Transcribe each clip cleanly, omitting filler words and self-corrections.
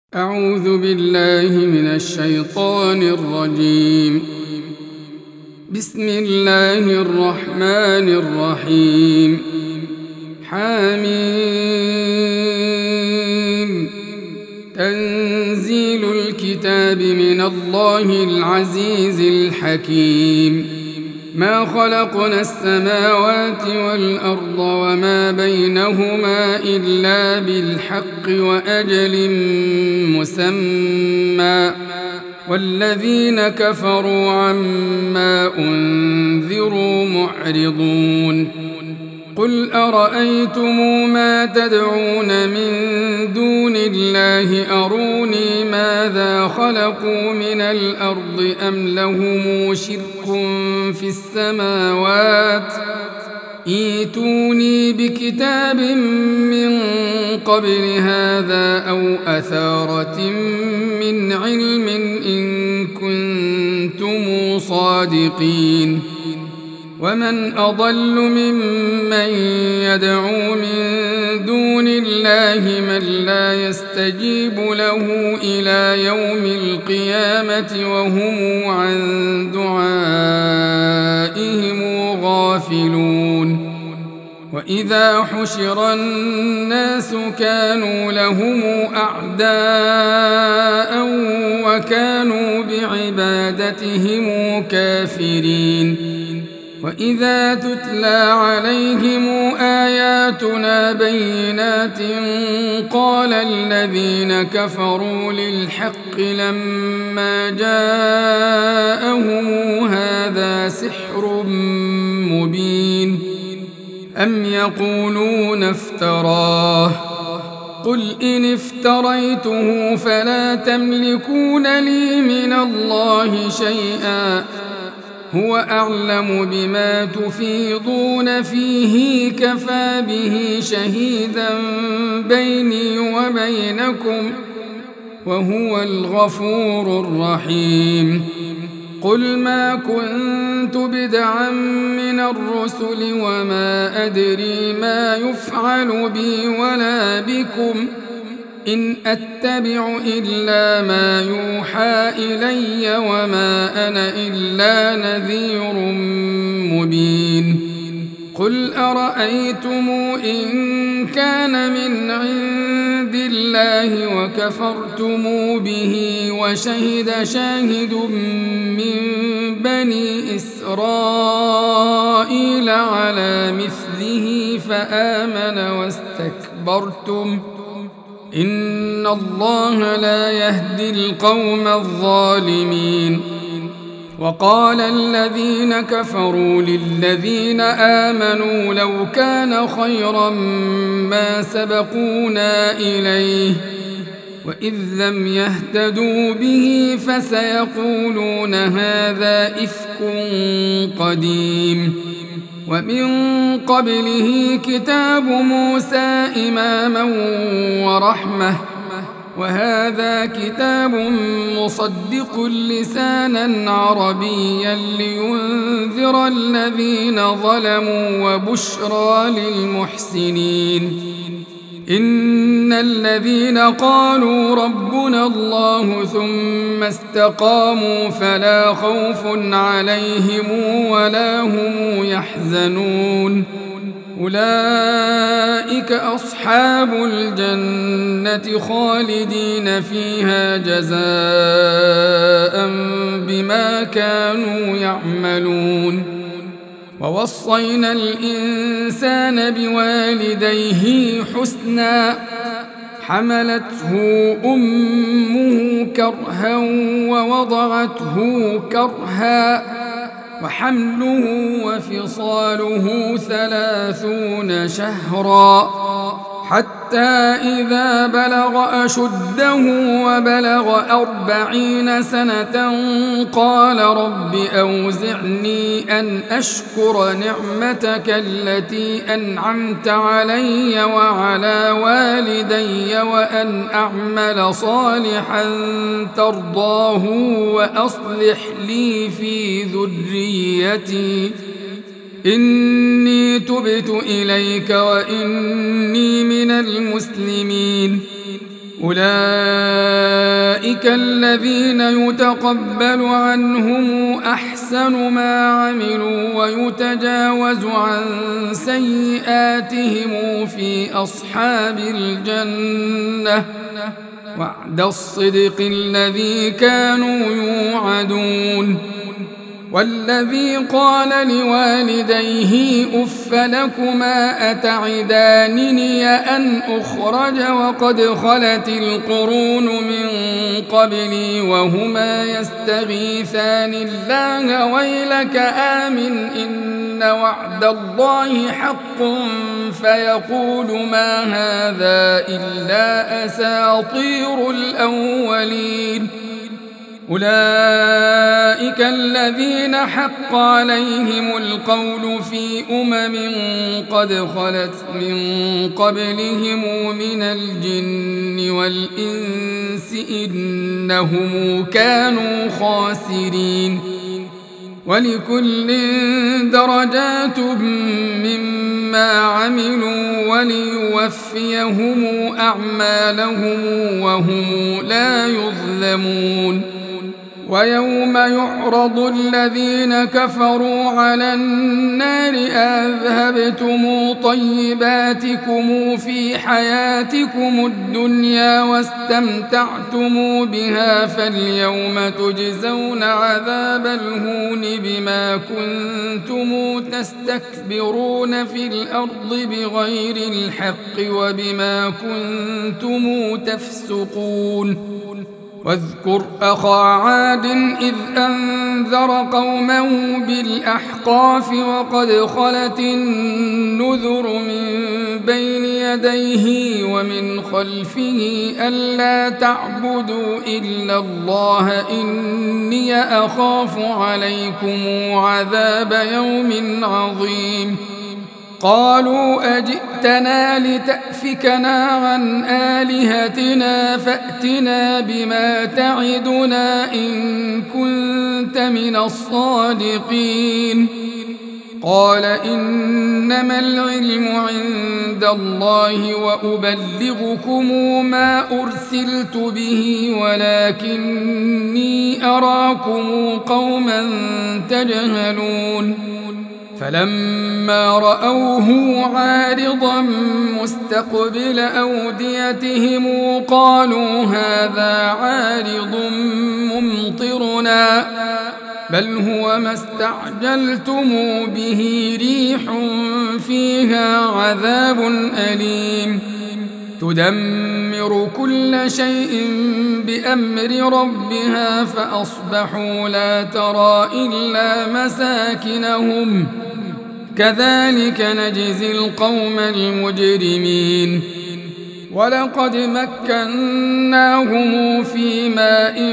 أعوذ بالله من الشيطان الرجيم. بسم الله الرحمن الرحيم. حميم. تنزيل الكتاب من الله العزيز الحكيم. ما خلقنا السماوات والأرض وما بينهما إلا بالحق وأجل مسمى، والذين كفروا عما أنذروا معرضون. قل أرأيتم ما تدعون من دون الله أروني ماذا خلقوا من الأرض أم لهم شرك في السماوات ائتوني بكتاب من قبل هذا أو أثارة من علم إن كنتم صادقين. ومن أضل ممن يدعو من دون الله من لا يستجيب له إلى يوم القيامة وهم عن دعائهم غافلون. وإذا حشر الناس كانوا لهم أعداء وكانوا بعبادتهم كافرين. وإذا تتلى عليهم آياتنا بينات قال الذين كفروا للحق لما جاءهم هذا سحر مبين أم يقولون افتراه قل إن افتريته فلا تملكون لي من الله شيئا هو أعلم بما تفيضون فيه كفى به شهيدا بيني وبينكم وهو الغفور الرحيم. قل ما كنت بدعا من الرسل وما أدري ما يفعل بي ولا بكم إن أتبع إلا ما يوحى إلي وما أنا إلا نذير مبين. قل أرأيتم إن كان من عند الله وكفرتم به وشهد شاهد من بني إسرائيل على مثله فآمن واستكبرتم إن الله لا يهدي القوم الظالمين. وقال الذين كفروا للذين آمنوا لو كان خيرا ما سبقونا إليه وإذ لم يهتدوا به فسيقولون هذا إفك قديم. ومن قبله كتاب موسى إماما ورحمة وهذا كتاب مصدق لسانا عربيا لينذر الذين ظلموا وبشرى للمحسنين. إن الذين قالوا ربنا الله ثم استقاموا فلا خوف عليهم ولا هم يحزنون أولئك أصحاب الجنة خالدين فيها جزاء بما كانوا يعملون. ووصينا الإنسان بوالديه حسنا حملته أمه كرها ووضعته كرها وحمله وفصاله 30 شهرا حتى إذا بلغ أشده وبلغ 40 سنة قال رب أوزعني أن أشكر نعمتك التي أنعمت علي وعلى والدي وأن أعمل صالحا ترضاه وأصلح لي في ذريتي إني تبت إليك وإني من المسلمين أولئك الذين يتقبل عنهم أحسن ما عملوا ويتجاوز عن سيئاتهم في أصحاب الجنة وعد الصدق الذي كانوا يوعدون. والذي قال لوالديه أف لكما أتعدانني أن أخرج وقد خلت القرون من قبلي وهما يستغيثان الله ويلك آمن إن وعد الله حق فيقول ما هذا إلا أساطير الأولين. أولئك الذين حق عليهم القول في قد خلت من قبلهم من الجن والإنس إنهم كانوا خاسرين. ولكل درجات مما عملوا وليوفيهم أعمالهم وهم لا يظلمون. ويوم يعرض الذين كفروا على النار أذهبتم طيباتكم في حياتكم الدنيا واستمتعتم بها فاليوم تجزون عذاب الهون بما كنتم تستكبرون في الأرض بغير الحق وبما كنتم تفسقون. واذكر أخا عاد إذ أنذر قومه بالأحقاف وقد خلت النذر من بين يديه ومن خلفه ألا تعبدوا إلا الله إني أخاف عليكم عذاب يوم عظيم. قالوا أجئتنا لتأفكنا عن آلهتنا فأتنا بما تعدنا إن كنت من الصادقين. قال إنما العلم عند الله وأبلغكم ما أرسلت به ولكني أراكم قوما تجهلون. فلما رأوه عارضا مستقبل أوديتهم قالوا هذا عارض ممطرنا بل هو ما استعجلتم به ريح فيها عذاب أليم تدمر كل شيء بأمر ربها فأصبحوا لا ترى إلا مساكنهم كذلك نجزي القوم المجرمين. ولقد مكناهم في ماء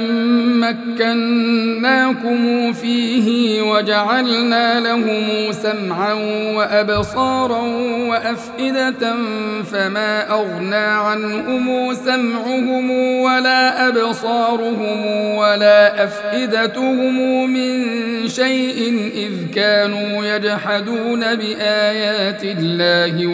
مكناكم فيه وجعلنا لهم سمعا وأبصارا وأفئدة فما أغنى عنهم سمعهم ولا أبصارهم ولا أفئدتهم من شيء إذ كانوا يجحدون بآيات الله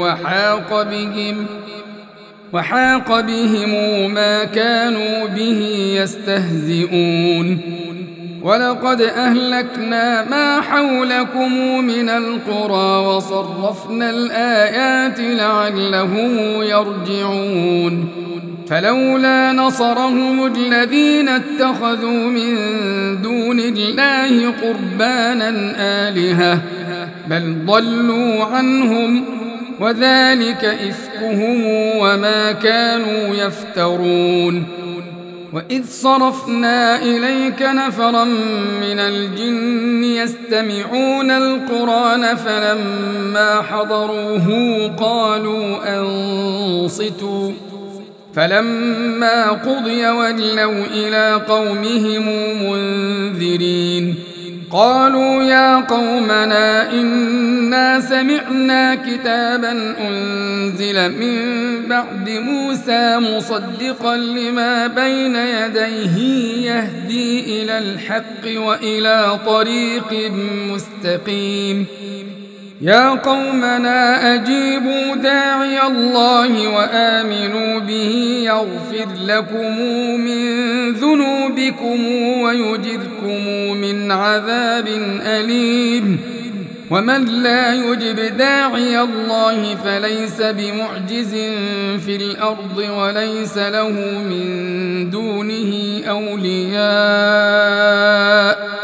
وحاق بهم ما كانوا به يستهزئون. ولقد أهلكنا ما حولكم من القرى وصرفنا الآيات لعلهم يرجعون. فلولا نصرهم الذين اتخذوا من دون الله قربانا آلهة بل ضلوا عنهم وذلك إفكهم وما كانوا يفترون. وإذ صرفنا إليك نفرا من الجن يستمعون القرآن فلما حضروه قالوا أنصتوا فلما قضي ولوا إلى قومهم منذرين. قالوا يا قومنا إنا سمعنا كتابا أنزل من بعد موسى مصدقا لما بين يديه يهدي إلى الحق وإلى طريق مستقيم يا قومنا أجيبوا داعي الله وآمنوا به يغفر لكم من ذنوبكم ويجركم من عذاب أليم ومن لا يجب داعي الله فليس بمعجز في الأرض وليس له من دونه أولياء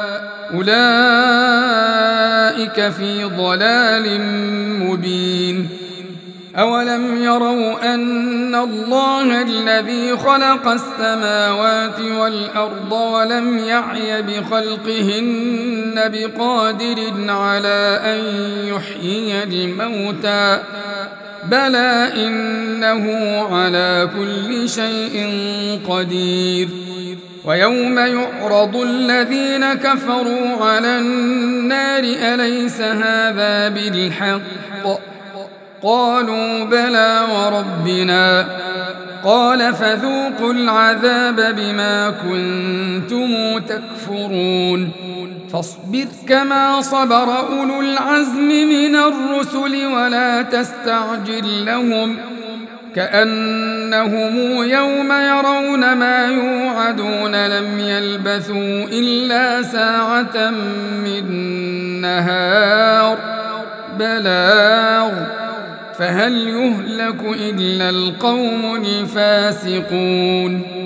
أولئك في ضلال مبين أولم يروا أن الله الذي خلق السماوات والأرض ولم يعي بخلقهن بقادر على أن يحيي الموتى بلى إنه على كل شيء قدير ويوم يعرض الذين كفروا على النار أليس هذا بالحق قالوا بلى وربنا قال فذوقوا العذاب بما كنتم تكفرون فاصبر كما صبر أولو العزم من الرسل ولا تستعجل لهم كأنهم يوم يرون ما يوعدون لم يلبثوا إلا ساعة من نهار بلاغ فهل يهلك إلا القوم الفاسقون